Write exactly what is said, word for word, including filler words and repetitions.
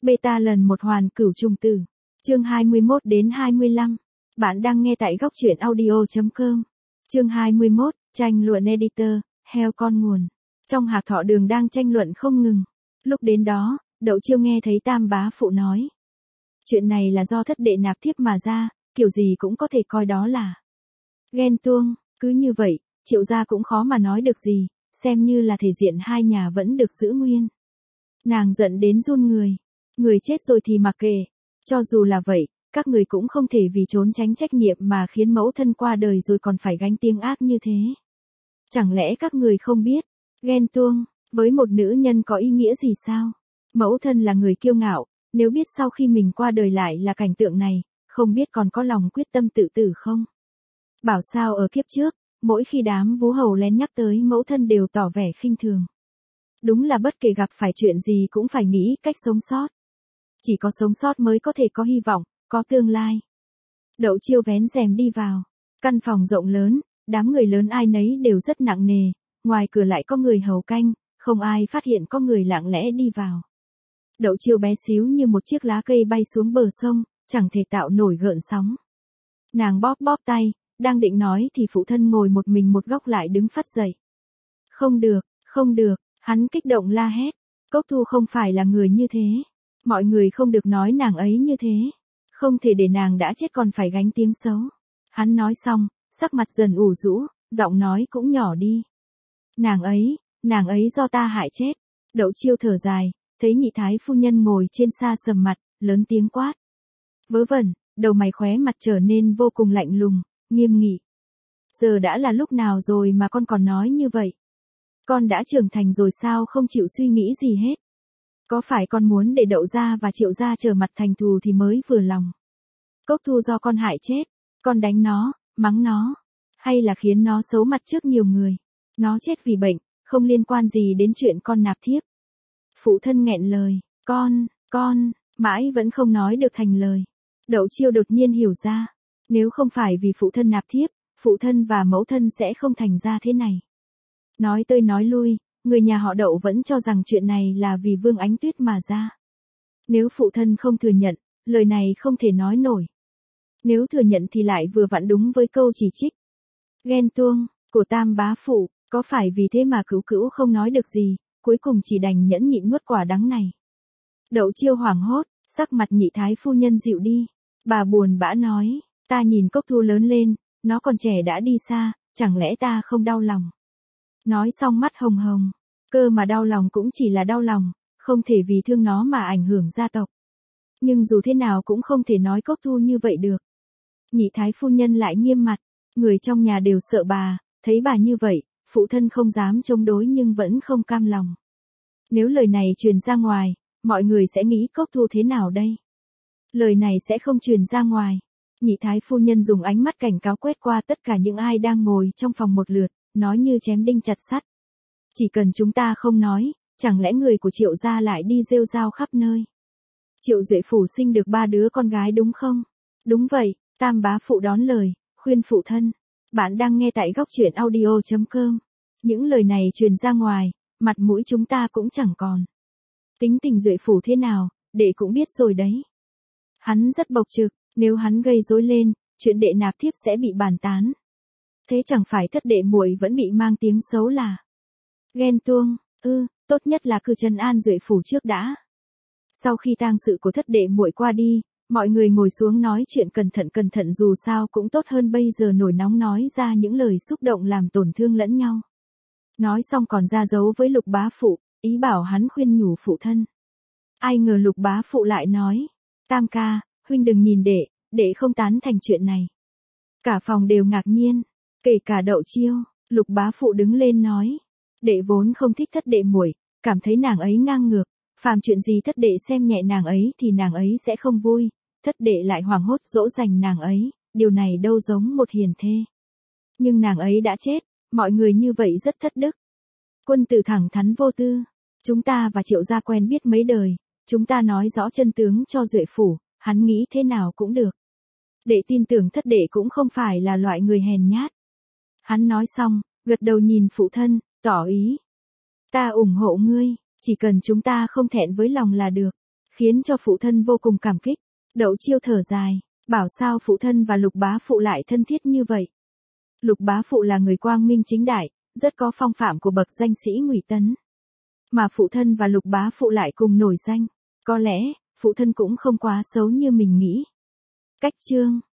Beta lần một hoàn cửu trùng tử. Chương hai mươi mốt đến hai mươi lăm. Bạn đang nghe tại góc truyện audio chấm com. Chương hai mươi mốt, tranh luận editor, heo con nguồn. Trong hạc thọ đường đang tranh luận không ngừng. Lúc đến đó, Đậu Chiêu nghe thấy Tam bá phụ nói. Chuyện này là do thất đệ nạp thiếp mà ra, kiểu gì cũng có thể coi đó là ghen tuông, cứ như vậy, Triệu gia cũng khó mà nói được gì, xem như là thể diện hai nhà vẫn được giữ nguyên. Nàng giận đến run người. Người chết rồi thì mặc kệ. Cho dù là vậy, các người cũng không thể vì trốn tránh trách nhiệm mà khiến mẫu thân qua đời rồi còn phải gánh tiếng ác như thế. Chẳng lẽ các người không biết, ghen tuông, với một nữ nhân có ý nghĩa gì sao? Mẫu thân là người kiêu ngạo, nếu biết sau khi mình qua đời lại là cảnh tượng này, không biết còn có lòng quyết tâm tự tử không? Bảo sao ở kiếp trước, mỗi khi đám vú hầu lén nhắc tới mẫu thân đều tỏ vẻ khinh thường. Đúng là bất kể gặp phải chuyện gì cũng phải nghĩ cách sống sót. Chỉ có sống sót mới có thể có hy vọng, có tương lai. Đậu Chiêu vén rèm đi vào. Căn phòng rộng lớn, đám người lớn ai nấy đều rất nặng nề, ngoài cửa lại có người hầu canh, không ai phát hiện có người lặng lẽ đi vào. Đậu Chiêu bé xíu như một chiếc lá cây bay xuống bờ sông, chẳng thể tạo nổi gợn sóng. Nàng bóp bóp tay, đang định nói thì phụ thân ngồi một mình một góc lại đứng phắt dậy. Không được, không được, hắn kích động la hét. Cốc Thu không phải là người như thế. Mọi người không được nói nàng ấy như thế. Không thể để nàng đã chết còn phải gánh tiếng xấu. Hắn nói xong, sắc mặt dần ủ rũ, giọng nói cũng nhỏ đi. Nàng ấy, nàng ấy do ta hại chết. Đậu Chiêu thở dài, thấy nhị thái phu nhân ngồi trên sa sầm mặt, lớn tiếng quát. Vớ vẩn, đầu mày khóe mặt trở nên vô cùng lạnh lùng, nghiêm nghị. Giờ đã là lúc nào rồi mà con còn nói như vậy? Con đã trưởng thành rồi sao không chịu suy nghĩ gì hết? Có phải con muốn để Đậu gia và Triệu gia trở mặt thành thù thì mới vừa lòng? Cốc Thu do con hại chết, con đánh nó, mắng nó, hay là khiến nó xấu mặt trước nhiều người? Nó chết vì bệnh, không liên quan gì đến chuyện con nạp thiếp. Phụ thân nghẹn lời, con, con, mãi vẫn không nói được thành lời. Đậu Chiêu đột nhiên hiểu ra, nếu không phải vì phụ thân nạp thiếp, phụ thân và mẫu thân sẽ không thành ra thế này. Nói tới nói lui, người nhà họ Đậu vẫn cho rằng chuyện này là vì Vương Ánh Tuyết mà ra. Nếu phụ thân không thừa nhận, lời này không thể nói nổi. Nếu thừa nhận thì lại vừa vặn đúng với câu chỉ trích. Ghen tuông, của Tam bá phụ, có phải vì thế mà Cửu Cửu không nói được gì, cuối cùng chỉ đành nhẫn nhịn nuốt quả đắng này. Đậu Chiêu hoảng hốt, sắc mặt nhị thái phu nhân dịu đi. Bà buồn bã nói, ta nhìn Cốc Thu lớn lên, nó còn trẻ đã đi xa, chẳng lẽ ta không đau lòng? Nói xong mắt hồng hồng, cơ mà đau lòng cũng chỉ là đau lòng, không thể vì thương nó mà ảnh hưởng gia tộc. Nhưng dù thế nào cũng không thể nói Cốc Thu như vậy được. Nhị thái phu nhân lại nghiêm mặt, người trong nhà đều sợ bà, thấy bà như vậy, phụ thân không dám chống đối nhưng vẫn không cam lòng. Nếu lời này truyền ra ngoài, mọi người sẽ nghĩ Cốc Thu thế nào đây? Lời này sẽ không truyền ra ngoài. Nhị thái phu nhân dùng ánh mắt cảnh cáo quét qua tất cả những ai đang ngồi trong phòng một lượt, nói như chém đinh chặt sắt. Chỉ cần chúng ta không nói, chẳng lẽ người của Triệu gia lại đi rêu rao khắp nơi? Triệu Duệ phủ sinh được ba đứa con gái đúng không? Đúng vậy, Tam bá phụ đón lời, khuyên phụ thân. Bạn đang nghe tại góc truyện audio chấm com. Những lời này truyền ra ngoài, mặt mũi chúng ta cũng chẳng còn. Tính tình Duệ phủ thế nào, đệ cũng biết rồi đấy. Hắn rất bộc trực, nếu hắn gây rối lên, chuyện đệ nạp thiếp sẽ bị bàn tán. Thế chẳng phải thất đệ muội vẫn bị mang tiếng xấu là ghen tuông, ư, ừ, tốt nhất là cứ trấn an Duệ phủ trước đã. Sau khi tang sự của thất đệ muội qua đi, mọi người ngồi xuống nói chuyện cẩn thận cẩn thận dù sao cũng tốt hơn bây giờ nổi nóng nói ra những lời xúc động làm tổn thương lẫn nhau. Nói xong còn ra dấu với Lục bá phụ, ý bảo hắn khuyên nhủ phụ thân. Ai ngờ Lục bá phụ lại nói, Tam ca, huynh đừng nhìn đệ, đệ không tán thành chuyện này. Cả phòng đều ngạc nhiên, kể cả Đậu Chiêu. Lục bá phụ đứng lên nói, đệ vốn không thích thất đệ muội, cảm thấy nàng ấy ngang ngược, phàm chuyện gì thất đệ xem nhẹ nàng ấy thì nàng ấy sẽ không vui, thất đệ lại hoảng hốt dỗ dành nàng ấy, điều này đâu giống một hiền thê. Nhưng nàng ấy đã chết, mọi người như vậy rất thất đức. Quân tử thẳng thắn vô tư, chúng ta và Triệu gia quen biết mấy đời, chúng ta nói rõ chân tướng cho Duệ phủ, hắn nghĩ thế nào cũng được. Đệ tin tưởng thất đệ cũng không phải là loại người hèn nhát. Hắn nói xong, gật đầu nhìn phụ thân, tỏ ý. Ta ủng hộ ngươi, chỉ cần chúng ta không thẹn với lòng là được. khiến cho phụ thân vô cùng cảm kích. Đậu Chiêu thở dài, bảo sao phụ thân và Lục bá phụ lại thân thiết như vậy. Lục bá phụ là người quang minh chính đại, rất có phong phạm của bậc danh sĩ Ngụy Tấn. Mà phụ thân và Lục bá phụ lại cùng nổi danh, có lẽ, phụ thân cũng không quá xấu như mình nghĩ. Cách chương